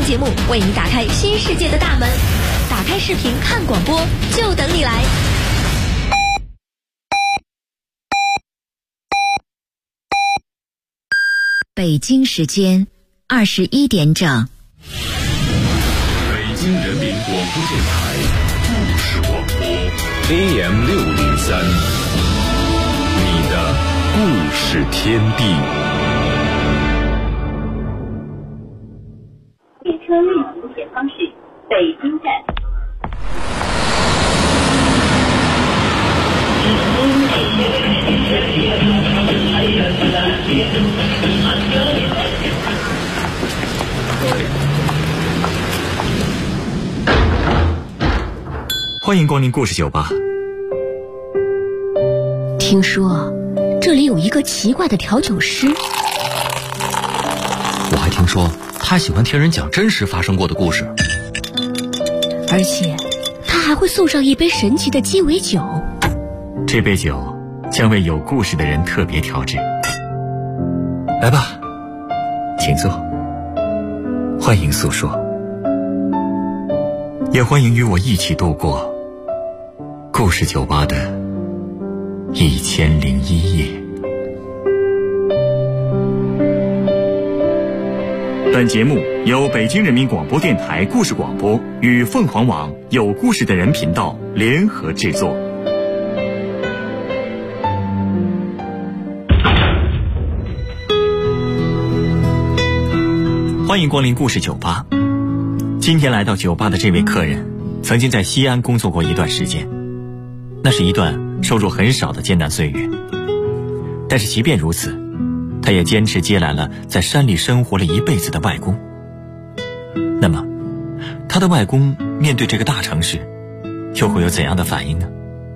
节目为你打开新世界的大门。打开视频看广播，就等你来。 北京时间21点整。 北京人民广播电台故事广播 AM603，你的故事天地。 列车运行前方是北京站。 欢迎光临故事酒吧。 听说这里有一个奇怪的调酒师， 我还听说他喜欢听人讲真实发生过的故事， 而且他还会送上一杯神奇的鸡尾酒。 这杯酒将为有故事的人特别调制。来吧，请坐，欢迎诉说，也欢迎与我一起度过故事酒吧的1001夜。本节目由北京人民广播电台故事广播与凤凰网有故事的人频道联合制作。欢迎光临故事酒吧。今天来到酒吧的这位客人曾经在西安工作过一段时间，那是一段收入很少的艰难岁月。但是即便如此，他也坚持接来了在山里生活了一辈子的外公。那么他的外公面对这个大城市又会有怎样的反应呢？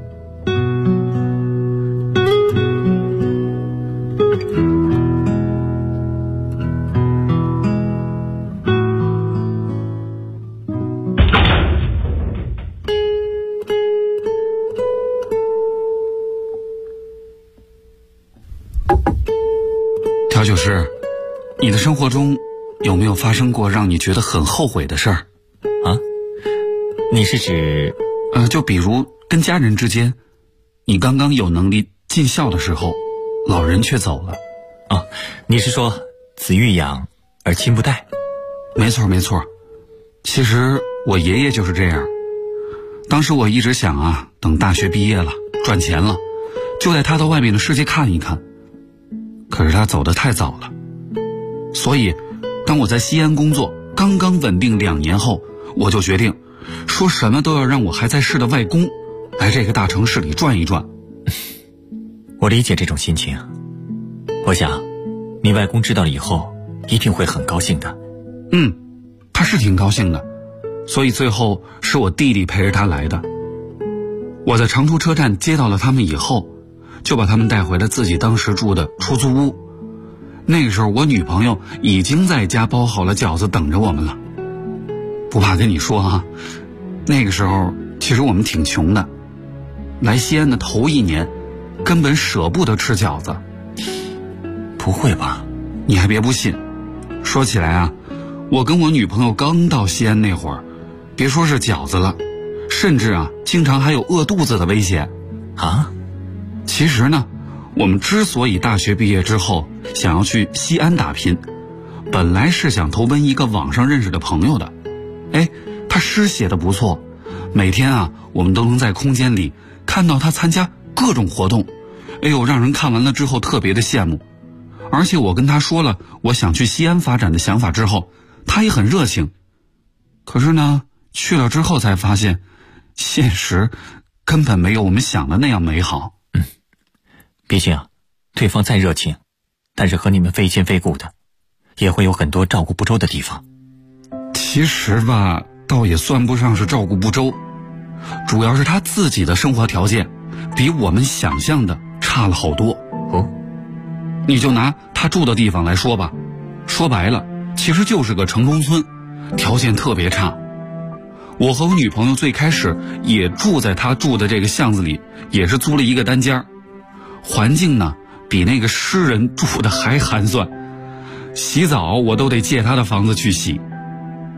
调酒师，你的生活中有没有发生过让你觉得很后悔的事儿？ 啊？你是指…… 就比如跟家人之间，你刚刚有能力尽孝的时候，老人却走了。 哦，你是说子欲养而亲不待？ 没错没错，其实我爷爷就是这样。当时我一直想啊，等大学毕业了，赚钱了，就带他到外面的世界看一看。可是他走得太早了，所以当我在西安工作刚刚稳定2年后，我就决定说什么都要让我还在世的外公来这个大城市里转一转。 我理解这种心情，我想你外公知道了以后一定会很高兴的。 他是挺高兴的，所以最后是我弟弟陪着他来的。我在长途车站接到了他们以后，就把他们带回了自己当时住的出租屋。那个时候我女朋友已经在家包好了饺子等着我们了。不怕跟你说啊，那个时候其实我们挺穷的，来西安的头1年根本舍不得吃饺子。 不会吧？ 你还别不信，说起来啊，我跟我女朋友刚到西安那会儿，别说是饺子了，甚至啊经常还有饿肚子的危险啊。 其实呢，我们之所以大学毕业之后想要去西安打拼，本来是想投奔一个网上认识的朋友的。他诗写得不错，每天啊我们都能在空间里看到他参加各种活动，让人看完了之后特别的羡慕。而且我跟他说了我想去西安发展的想法之后，他也很热情。可是呢，去了之后才发现，现实根本没有我们想的那样美好。 毕竟对方再热情，但是和你们非亲非故的，也会有很多照顾不周的地方。 其实吧，倒也算不上是照顾不周，主要是他自己的生活条件比我们想象的差了好多。你就拿他住的地方来说吧，说白了其实就是个城中村，条件特别差。我和我女朋友最开始也住在他住的这个巷子里，也是租了一个单间，环境呢比那个诗人住的还寒酸，洗澡我都得借他的房子去洗。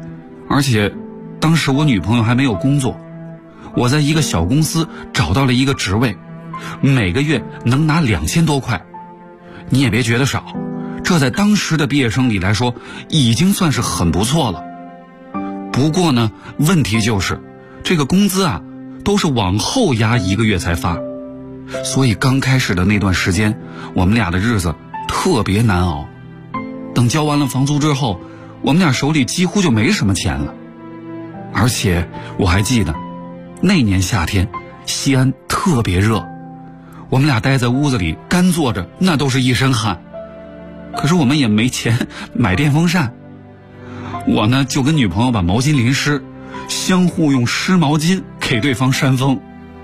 而且当时我女朋友还没有工作，我在一个小公司找到了一个职位，每个月能拿2000多块。你也别觉得少，这在当时的毕业生里来说已经算是很不错了。不过呢，问题就是这个工资啊都是往后压1个月才发，所以刚开始的那段时间我们俩的日子特别难熬。等交完了房租之后，我们俩手里几乎就没什么钱了。而且我还记得那年夏天西安特别热，我们俩待在屋子里干坐着，那都是一身汗。可是我们也没钱买电风扇，我呢就跟女朋友把毛巾淋湿，相互用湿毛巾给对方扇风。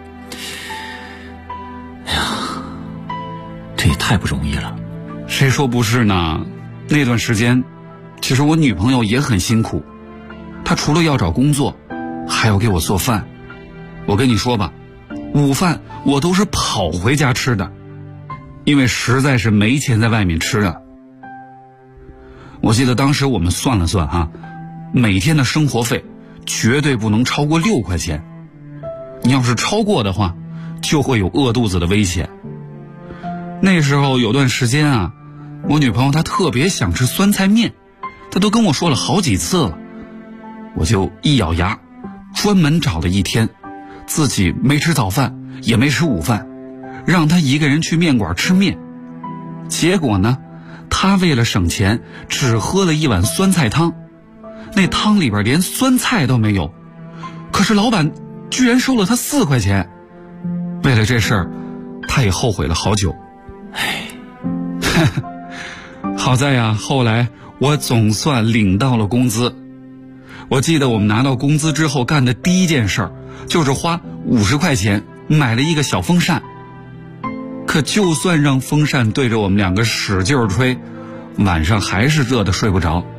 哎呀，这也太不容易了。 谁说不是呢？那段时间其实我女朋友也很辛苦，她除了要找工作还要给我做饭。我跟你说吧，午饭我都是跑回家吃的，因为实在是没钱在外面吃啊。我记得当时我们算了算啊，每天的生活费绝对不能超过6块钱，你要是超过的话就会有饿肚子的危险。那时候有段时间啊，我女朋友她特别想吃酸菜面，她都跟我说了好几次了。我就一咬牙，专门找了一天，自己没吃早饭也没吃午饭，让她一个人去面馆吃面。结果呢，她为了省钱只喝了一碗酸菜汤，那汤里边连酸菜都没有，可是老板居然收了她4块钱。为了这事儿她也后悔了好久。好在呀，后来我总算领到了工资。我记得我们拿到工资之后干的第一件事就是花50块钱买了一个小风扇。可就算让风扇对着我们2个使劲吹，晚上还是热得睡不着。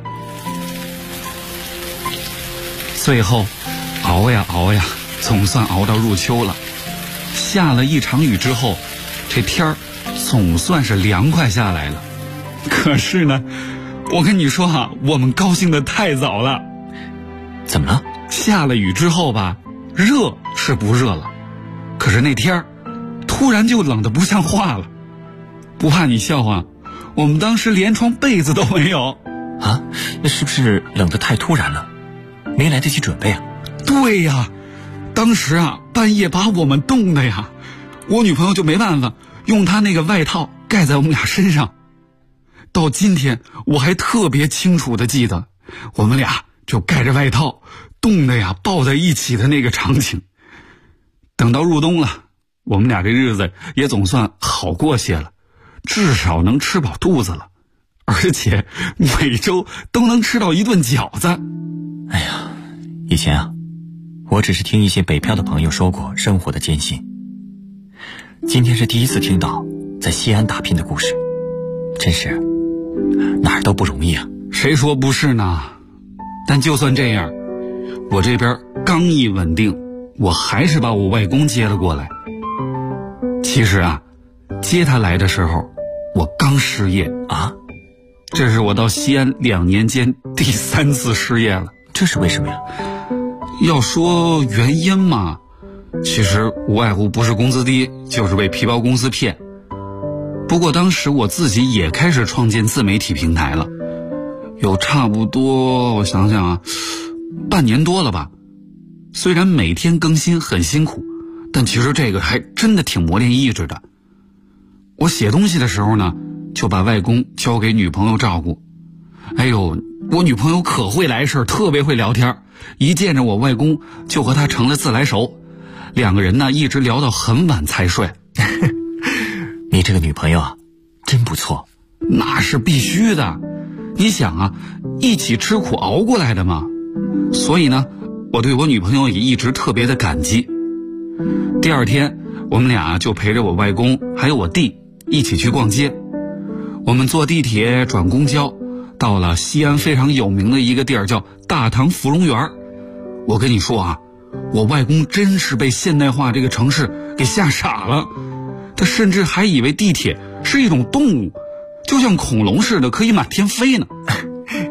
最后熬呀熬呀，总算熬到入秋了。下了一场雨之后，这天儿总算是凉快下来了。可是呢，我跟你说啊，我们高兴得太早了。 怎么了？ 下了雨之后吧，热是不热了，可是那天儿突然就冷得不像话了。不怕你笑话，我们当时连床被子都没有。 啊？那是不是冷得太突然了，没来得及准备啊？ 对呀，当时啊半夜把我们冻的呀，我女朋友就没办法用她那个外套盖在我们俩身上。到今天我还特别清楚地记得，我们俩就盖着外套冻得呀抱在一起的那个场景。等到入冬了，我们俩这日子也总算好过些了，至少能吃饱肚子了，而且每周都能吃到1顿饺子。 哎呀，以前啊，我只是听一些北漂的朋友说过生活的艰辛，今天是第一次听到在西安打拼的故事，真是哪儿都不容易啊。 谁说不是呢？但就算这样，我这边刚一稳定，我还是把我外公接了过来。其实啊，接他来的时候我刚失业啊， 这是我到西安2年间第3次失业了。 这是为什么呀？ 要说原因嘛，其实无外乎不是工资低，就是被皮包公司骗。不过当时我自己也开始创建自媒体平台了，有差不多我想想啊，半年多了吧。虽然每天更新很辛苦，但其实这个还真的挺磨练意志的。我写东西的时候呢，就把外公交给女朋友照顾。哎呦，我女朋友可会来事，特别会聊天，一见着我外公就和他成了自来熟，2个人呢一直聊到很晚才睡。 你这个女朋友啊真不错。 那是必须的，你想啊，一起吃苦熬过来的嘛。所以呢，我对我女朋友也一直特别的感激。第2天我们俩就陪着我外公还有我弟一起去逛街。我们坐地铁转公交，到了西安非常有名的一个地儿叫大唐芙蓉园。我跟你说啊，我外公真是被现代化这个城市给吓傻了，他甚至还以为地铁是一种动物，就像恐龙似的可以满天飞呢。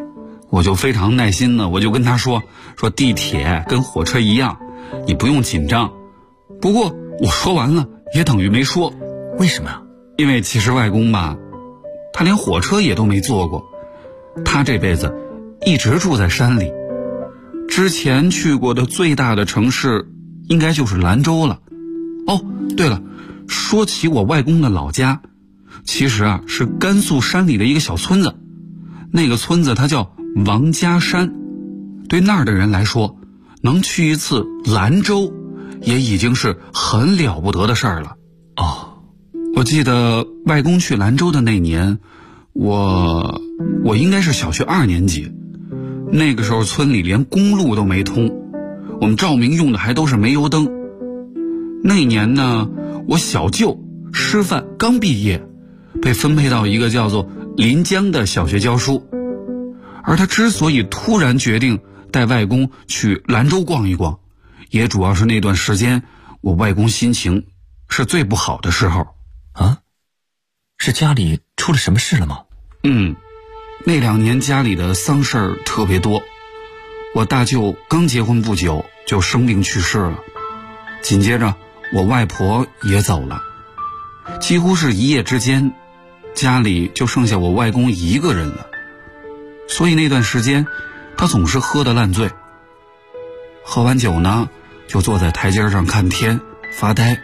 我就非常耐心的，我就跟他说地铁跟火车一样，你不用紧张。不过我说完了也等于没说。 为什么啊？ 因为其实外公吧，他连火车也都没坐过，他这辈子一直住在山里，之前去过的最大的城市应该就是兰州了。哦，对了，说起我外公的老家，其实啊是甘肃山里的一个小村子，那个村子它叫王家山。对那儿的人来说，能去一次兰州也已经是很了不得的事儿了。 哦， 我记得外公去兰州的那年，我应该是小学2年级，那个时候村里连公路都没通，我们照明用的还都是煤油灯。那年呢，我小舅师范刚毕业，被分配到一个叫做临江的小学教书。而他之所以突然决定带外公去兰州逛一逛，也主要是那段时间我外公心情是最不好的时候。 啊？是家里出了什么事了吗？ 那2年家里的丧事儿特别多。我大舅刚结婚不久就生病去世了，紧接着我外婆也走了，几乎是一夜之间，家里就剩下我外公一个人了。所以那段时间他总是喝得烂醉，喝完酒呢就坐在台阶上看天发呆。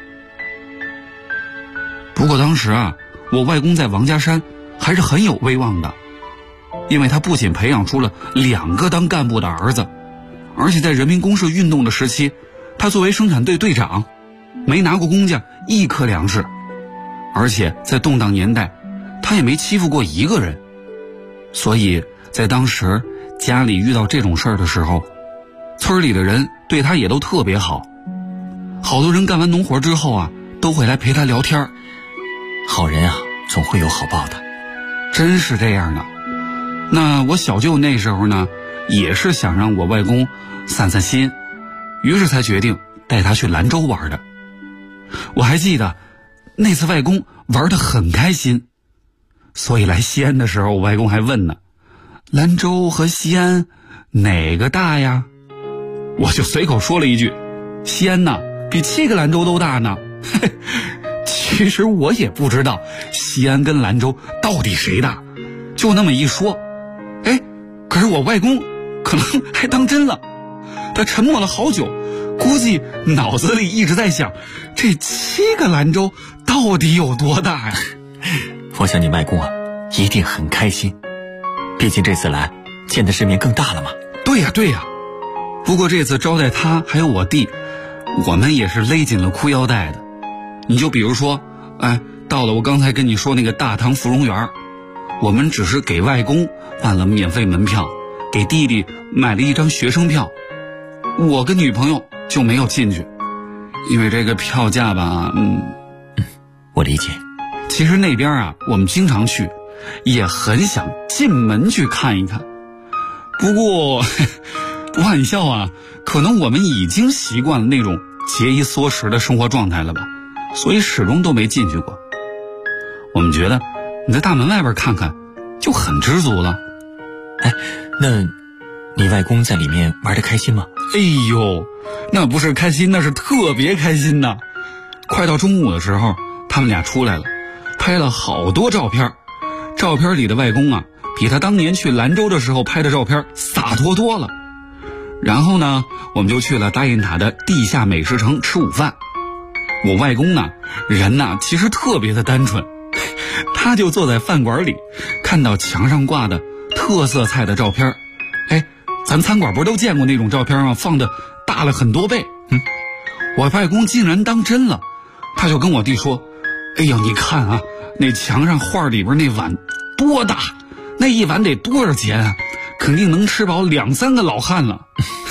不过当时啊，我外公在王家山还是很有威望的，因为他不仅培养出了2个当干部的儿子，而且在人民公社运动的时期，他作为生产队队长，没拿过公家1颗粮食，而且在动荡年代，他也没欺负过一个人。所以在当时家里遇到这种事儿的时候，村里的人对他也都特别好，好多人干完农活之后啊，都会来陪他聊天。 好人啊，总会有好报的。 真是这样的。那我小舅那时候呢，也是想让我外公散散心，于是才决定带他去兰州玩的。我还记得那次外公玩得很开心，所以来西安的时候，我外公还问呢，兰州和西安哪个大呀？我就随口说了一句，西安呐比7个兰州都大呢。其实我也不知道西安跟兰州到底谁大，就那么一说，可是我外公可能还当真了，他沉默了好久，估计脑子里一直在想，这7个兰州到底有多大呀？ 我想你外公啊一定很开心，毕竟这次来见的世面更大了嘛。 对呀。不过这次招待他还有我弟，我们也是勒紧了裤腰带的。你就比如说，到了我刚才跟你说那个大唐芙蓉园，我们只是给外公办了免费门票，给弟弟买了一张学生票，我跟女朋友就没有进去，因为这个票价吧， 我理解。 其实那边啊，我们经常去，也很想进门去看一看。不过不怕你笑啊，可能我们已经习惯了那种节衣缩食的生活状态了吧，所以始终都没进去过。我们觉得你在大门外边看看就很知足了。 那你外公在里面玩得开心吗？ 那不是开心，那是特别开心呐。快到中午的时候，他们俩出来了，拍了好多照片。照片里的外公啊，比他当年去兰州的时候拍的照片洒脱多了。然后呢，我们就去了大雁塔的地下美食城吃午饭。我外公呢，人呢其实特别的单纯，他就坐在饭馆里，看到墙上挂的特色菜的照片，咱餐馆不是都见过那种照片吗？放的大了很多倍。我外公竟然当真了，他就跟我弟说，你看啊，那墙上画里边那碗多大，那一碗得多少钱啊，肯定能吃饱2-3个老汉了。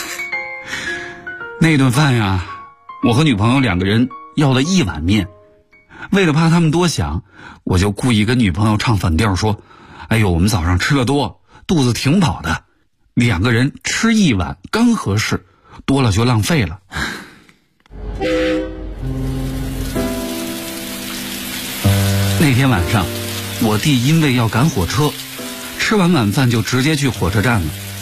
那顿饭呀，我和女朋友2个人要了1碗面，为了怕他们多想，我就故意跟女朋友唱反调说，我们早上吃了多，肚子挺饱的，2个人吃1碗刚合适，多了就浪费了。那天晚上，我弟因为要赶火车，吃完晚饭就直接去火车站了。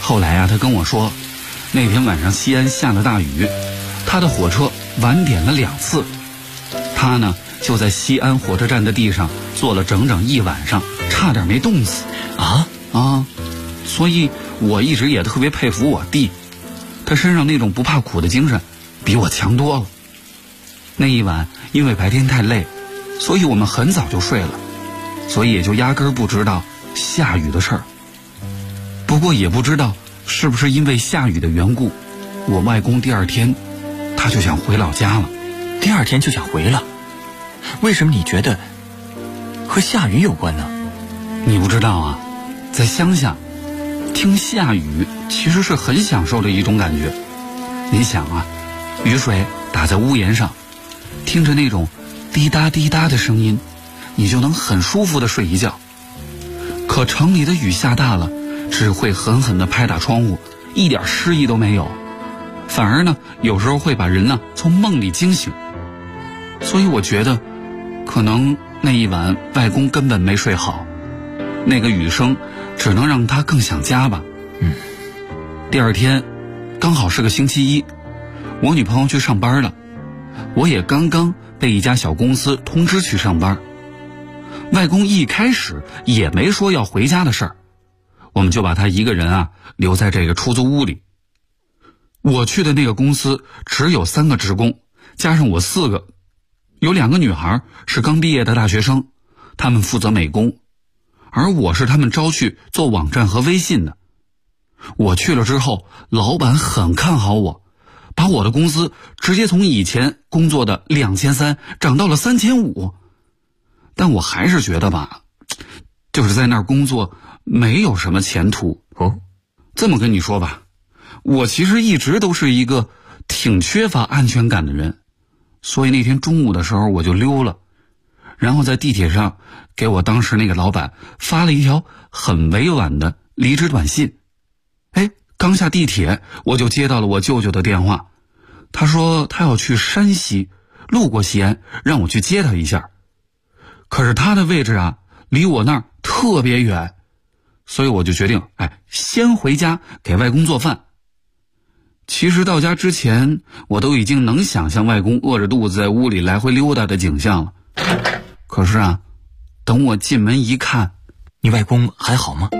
后来啊，他跟我说，那天晚上西安下了大雨，他的火车晚点了2次，他呢就在西安火车站的地上坐了整整1晚上，差点没冻死。所以我一直也特别佩服我弟，他身上那种不怕苦的精神比我强多了。那一晚因为白天太累，所以我们很早就睡了，所以也就压根不知道下雨的事儿。不过也不知道是不是因为下雨的缘故，我外公第2天他就想回老家了。 第2天就想回了？为什么你觉得和下雨有关呢？ 你不知道啊，在乡下听下雨其实是很享受的一种感觉。你想啊，雨水打在屋檐上，听着那种滴答滴答的声音，你就能很舒服地睡一觉。可城里的雨下大了，只会狠狠地拍打窗户，一点诗意都没有，反而呢有时候会把人呢从梦里惊醒。所以我觉得可能那一晚外公根本没睡好，那个雨声只能让他更想家吧。第2天刚好是个星期一，我女朋友去上班了，我也刚刚被一家小公司通知去上班。外公一开始也没说要回家的事儿，我们就把他一个人啊留在这个出租屋里。我去的那个公司只有3个职工，加上我4个，有2个女孩是刚毕业的大学生，她们负责美工，而我是他们招去做网站和微信的。我去了之后，老板很看好我，把我的工资直接从以前工作的2300涨到了3500。但我还是觉得吧，就是在那儿工作没有什么前途。这么跟你说吧，我其实一直都是一个挺缺乏安全感的人，所以那天中午的时候我就溜了，然后在地铁上给我当时那个老板发了一条很委婉的离职短信。刚下地铁我就接到了我舅舅的电话，他说他要去山西，路过西安，让我去接他一下。可是他的位置啊离我那儿特别远，所以我就决定先回家给外公做饭。其实到家之前我都已经能想象外公饿着肚子在屋里来回溜达的景象了。可是啊，等我进门一看， 你外公还好吗？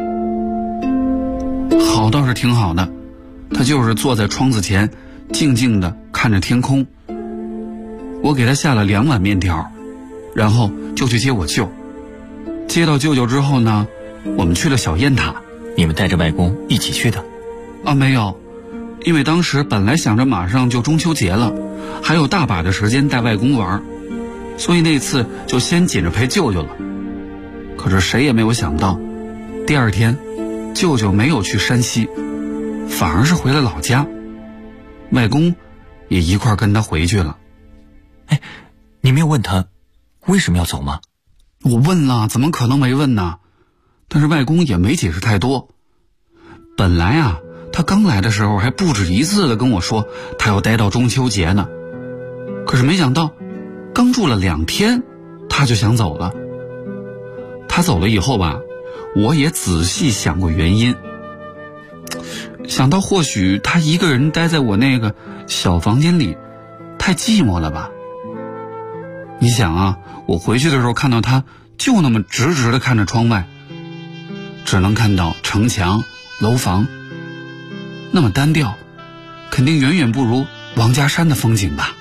好倒是挺好的，他就是坐在窗子前静静地看着天空。我给他下了2碗面条，然后就去接我舅。接到舅舅之后呢，我们去了小雁塔。 你们带着外公一起去的？ 没有，因为当时本来想着马上就中秋节了，还有大把的时间带外公玩，所以那次就先紧着陪舅舅了。可是谁也没有想到，第2天舅舅没有去山西，反而是回了老家，外公也一块跟他回去了。 你没有问他为什么要走吗？ 我问了，怎么可能没问呢？但是外公也没解释太多。本来啊，他刚来的时候还不止1次的跟我说他要待到中秋节呢，可是没想到刚住了2天他就想走了。他走了以后吧，我也仔细想过原因，想到或许他一个人待在我那个小房间里太寂寞了吧。你想啊，我回去的时候看到他就那么直直的看着窗外，只能看到城墙楼房，那么单调，肯定远远不如王家山的风景吧。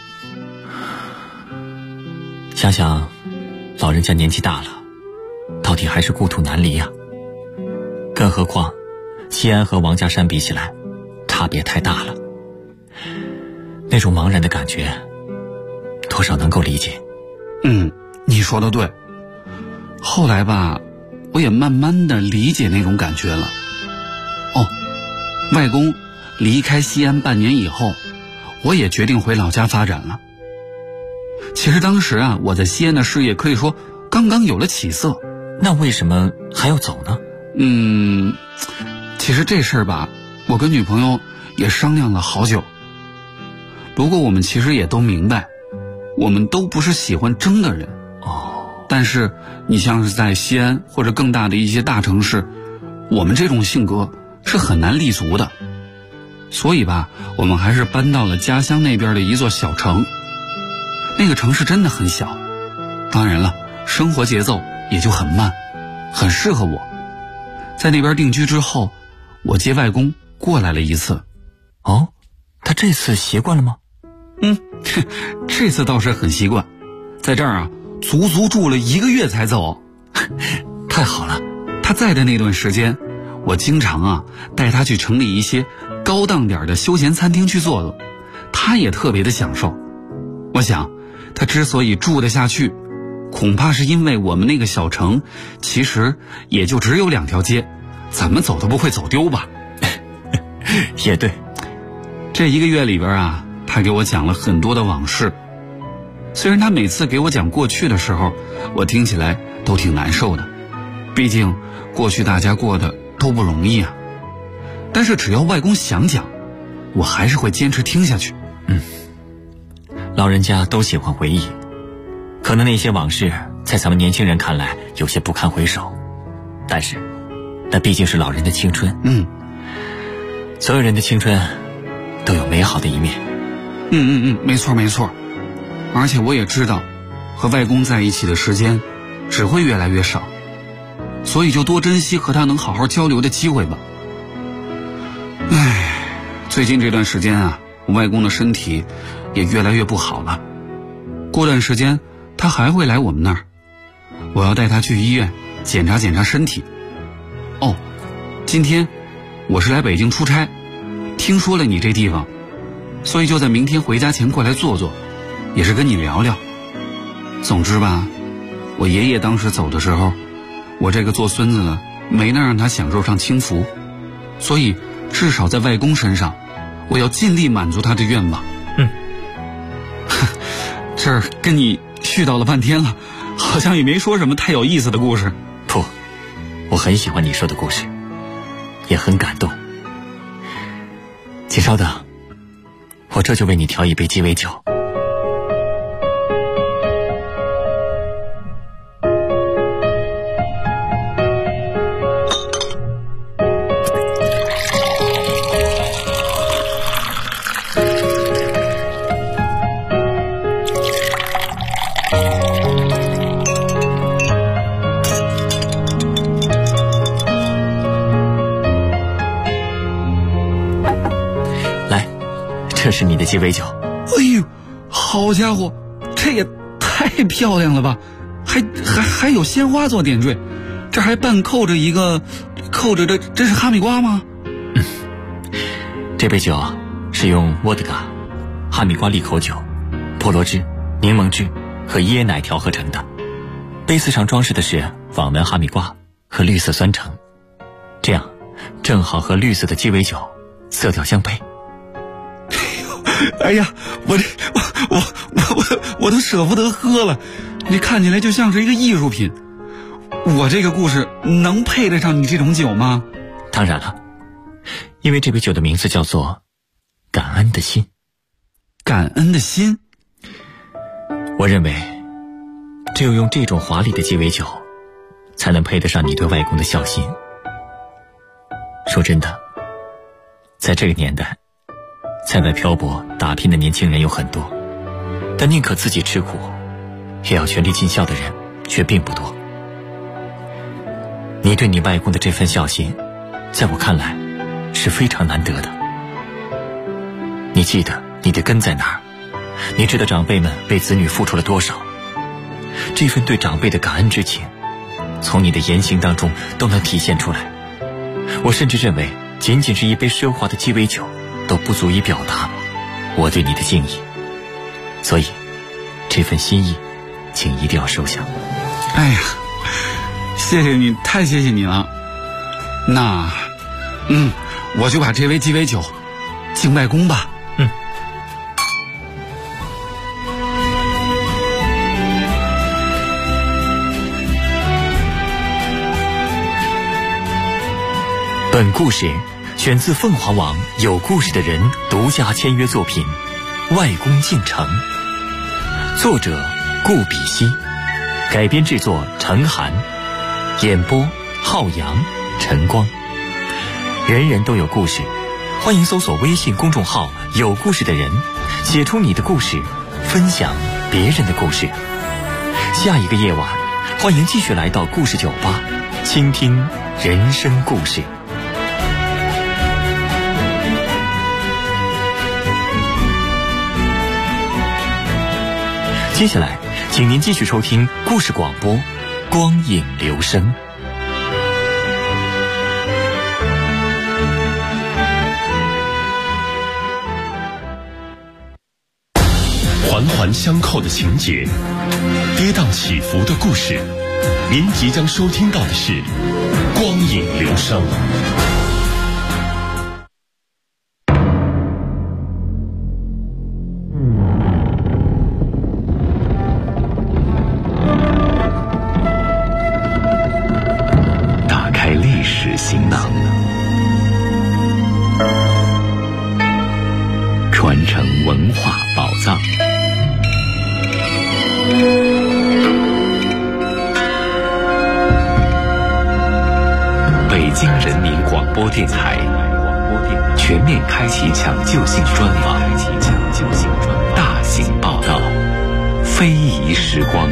想想老人家年纪大了，到底还是故土难离呀。更何况西安和王家山比起来差别太大了，那种茫然的感觉多少能够理解。 你说的对。后来吧，我也慢慢的理解那种感觉了。外公离开西安半年以后，我也决定回老家发展了。其实当时啊，我在西安的事业可以说刚刚有了起色。 那为什么还要走呢？ 其实这事儿吧，我跟女朋友也商量了好久。不过我们其实也都明白，我们都不是喜欢争的人。但是你像是在西安或者更大的一些大城市，我们这种性格是很难立足的。所以吧，我们还是搬到了家乡那边的一座小城。那个城市真的很小，当然了，生活节奏也就很慢，很适合我。在那边定居之后，我接外公过来了一次。 哦，他这次习惯了吗？ 这次倒是很习惯，在这儿啊，足足住了1个月才走。 太好了。 他在的那段时间，我经常啊带他去城里一些高档点的休闲餐厅去坐坐，他也特别的享受。我想他之所以住得下去，恐怕是因为我们那个小城其实也就只有2条街，怎么走都不会走丢吧。 也对。 这1个月里边啊，他给我讲了很多的往事。虽然他每次给我讲过去的时候，我听起来都挺难受的，毕竟过去大家过得都不容易啊。但是只要外公想讲，我还是会坚持听下去。 老人家都喜欢回忆，可能那些往事在咱们年轻人看来有些不堪回首，但是那毕竟是老人的青春。所有人的青春都有美好的一面。 没错没错。而且我也知道，和外公在一起的时间只会越来越少，所以就多珍惜和他能好好交流的机会吧。最近这段时间啊，我外公的身体也越来越不好了。过段时间他还会来我们那儿，我要带他去医院检查检查身体。今天我是来北京出差，听说了你这地方，所以就在明天回家前过来坐坐，也是跟你聊聊。总之吧，我爷爷当时走的时候，我这个做孙子的没能让他享受上清福，所以至少在外公身上，我要尽力满足他的愿望。这儿跟你絮叨了半天了，好像也没说什么太有意思的故事。 不，我很喜欢你说的故事，也很感动。请稍等，我这就为你调一杯鸡尾酒。这是你的鸡尾酒。 哎呦，好家伙，这也太漂亮了吧！还有鲜花做点缀，这还半扣着这是哈密瓜吗？ 这杯酒是用沃德嘎、哈密瓜利口酒、菠萝汁、柠檬汁和椰奶调合成的。杯子上装饰的是网纹哈密瓜和绿色酸橙，这样正好和绿色的鸡尾酒色调相配。 哎呀，我都舍不得喝了，你看起来就像是一个艺术品。我这个故事能配得上你这种酒吗？ 当然了，因为这杯酒的名字叫做感恩的心。 感恩的心？ 我认为只有用这种华丽的鸡尾酒才能配得上你对外公的孝心。说真的，在这个年代，在外漂泊打拼的年轻人有很多，但宁可自己吃苦也要全力尽孝的人却并不多。你对你外公的这份孝心，在我看来是非常难得的。你记得你的根在哪儿，你知道长辈们为子女付出了多少，这份对长辈的感恩之情从你的言行当中都能体现出来。我甚至认为仅仅是一杯奢华的鸡尾酒都不足以表达我对你的敬意，所以这份心意请一定要收下。 哎呀，谢谢你，太谢谢你了。那我就把这杯鸡尾酒敬外公吧。 本故事选自凤凰网有故事的人独家签约作品《外公进城》，作者顾比希，改编制作陈寒，演播浩洋、陈光。 人人都有故事，欢迎搜索微信公众号“有故事的人”，写出你的故事，分享别人的故事。下一个夜晚，欢迎继续来到故事酒吧，倾听人生故事。接下来，请您继续收听故事广播《光影留声》。 环环相扣的情节，跌宕起伏的故事，您即将收听到的是《光影留声》。打开历史行囊，传承文化宝藏。北京人民广播电台全面开启抢救性专访，大型报道，非遗时光。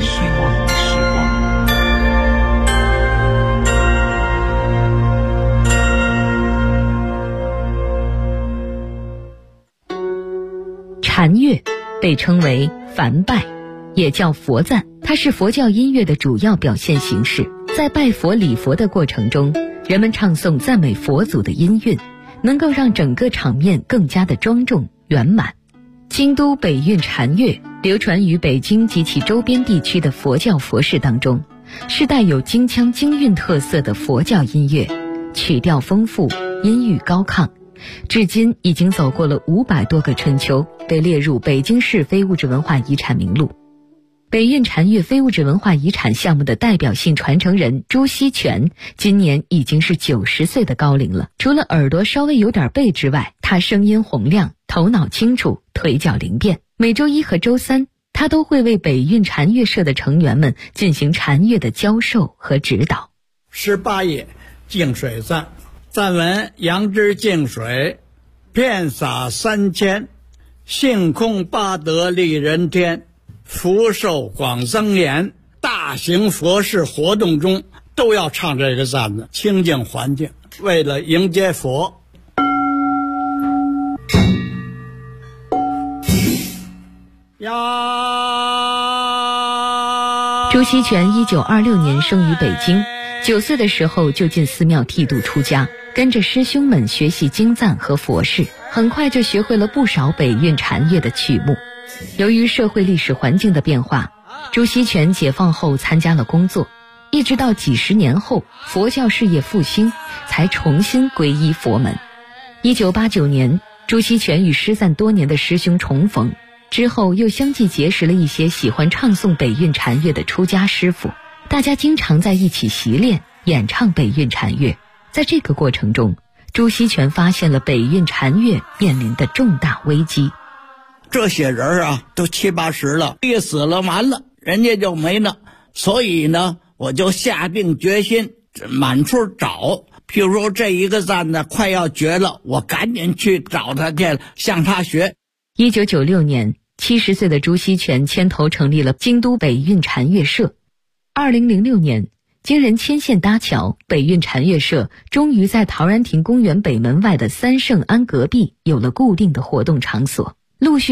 禅乐被称为梵拜，也叫佛赞，它是佛教音乐的主要表现形式。在拜佛礼佛的过程中，人们唱诵赞美佛祖的音韵，能够让整个场面更加的庄重圆满。京都北韵禅乐流传于北京及其周边地区的佛教佛事当中，是带有京腔京韵特色的佛教音乐，曲调丰富，音域高亢，至今已经走过了500多个春秋，被列入北京市非物质文化遗产名录。北韵禅乐非物质文化遗产项目的代表性传承人朱锡全今年已经是90岁的高龄了。除了耳朵稍微有点背之外，他声音洪亮，头脑清楚，腿脚灵便。每周一和周三，他都会为北韵禅乐社的成员们进行禅乐的教授和指导。 18页净水赞，赞文：杨枝净水，遍洒3000，性空八德利人天，福寿广增延。大型佛事活动中都要唱这个赞子，清净环境，为了迎接佛。 朱锡全1926年生于北京，9岁的时候就进寺庙剃度出家，跟着师兄们学习经赞和佛事，很快就学会了不少北韵禅乐的曲目。由于社会历史环境的变化，朱锡全解放后参加了工作，一直到几十年后佛教事业复兴，才重新皈依佛门。1989年，朱锡全与失散多年的师兄重逢，之后又相继结识了一些喜欢唱诵北韵禅乐的出家师傅，大家经常在一起习练演唱北韵禅乐。在这个过程中，朱锡全发现了北韵禅乐面临的重大危机。 这些人啊，都70、80了，一死了完了，人家就没了。所以呢，我就下定决心满处找。譬如说这一个赞呢快要绝了，我赶紧去找他去，向他学。 1996年，70岁的朱锡全牵头成立了京都北韵禅乐社。2006年，经人牵线搭桥，北韵禅乐社终于在陶然亭公园北门外的三圣庵隔壁有了固定的活动场所，陆续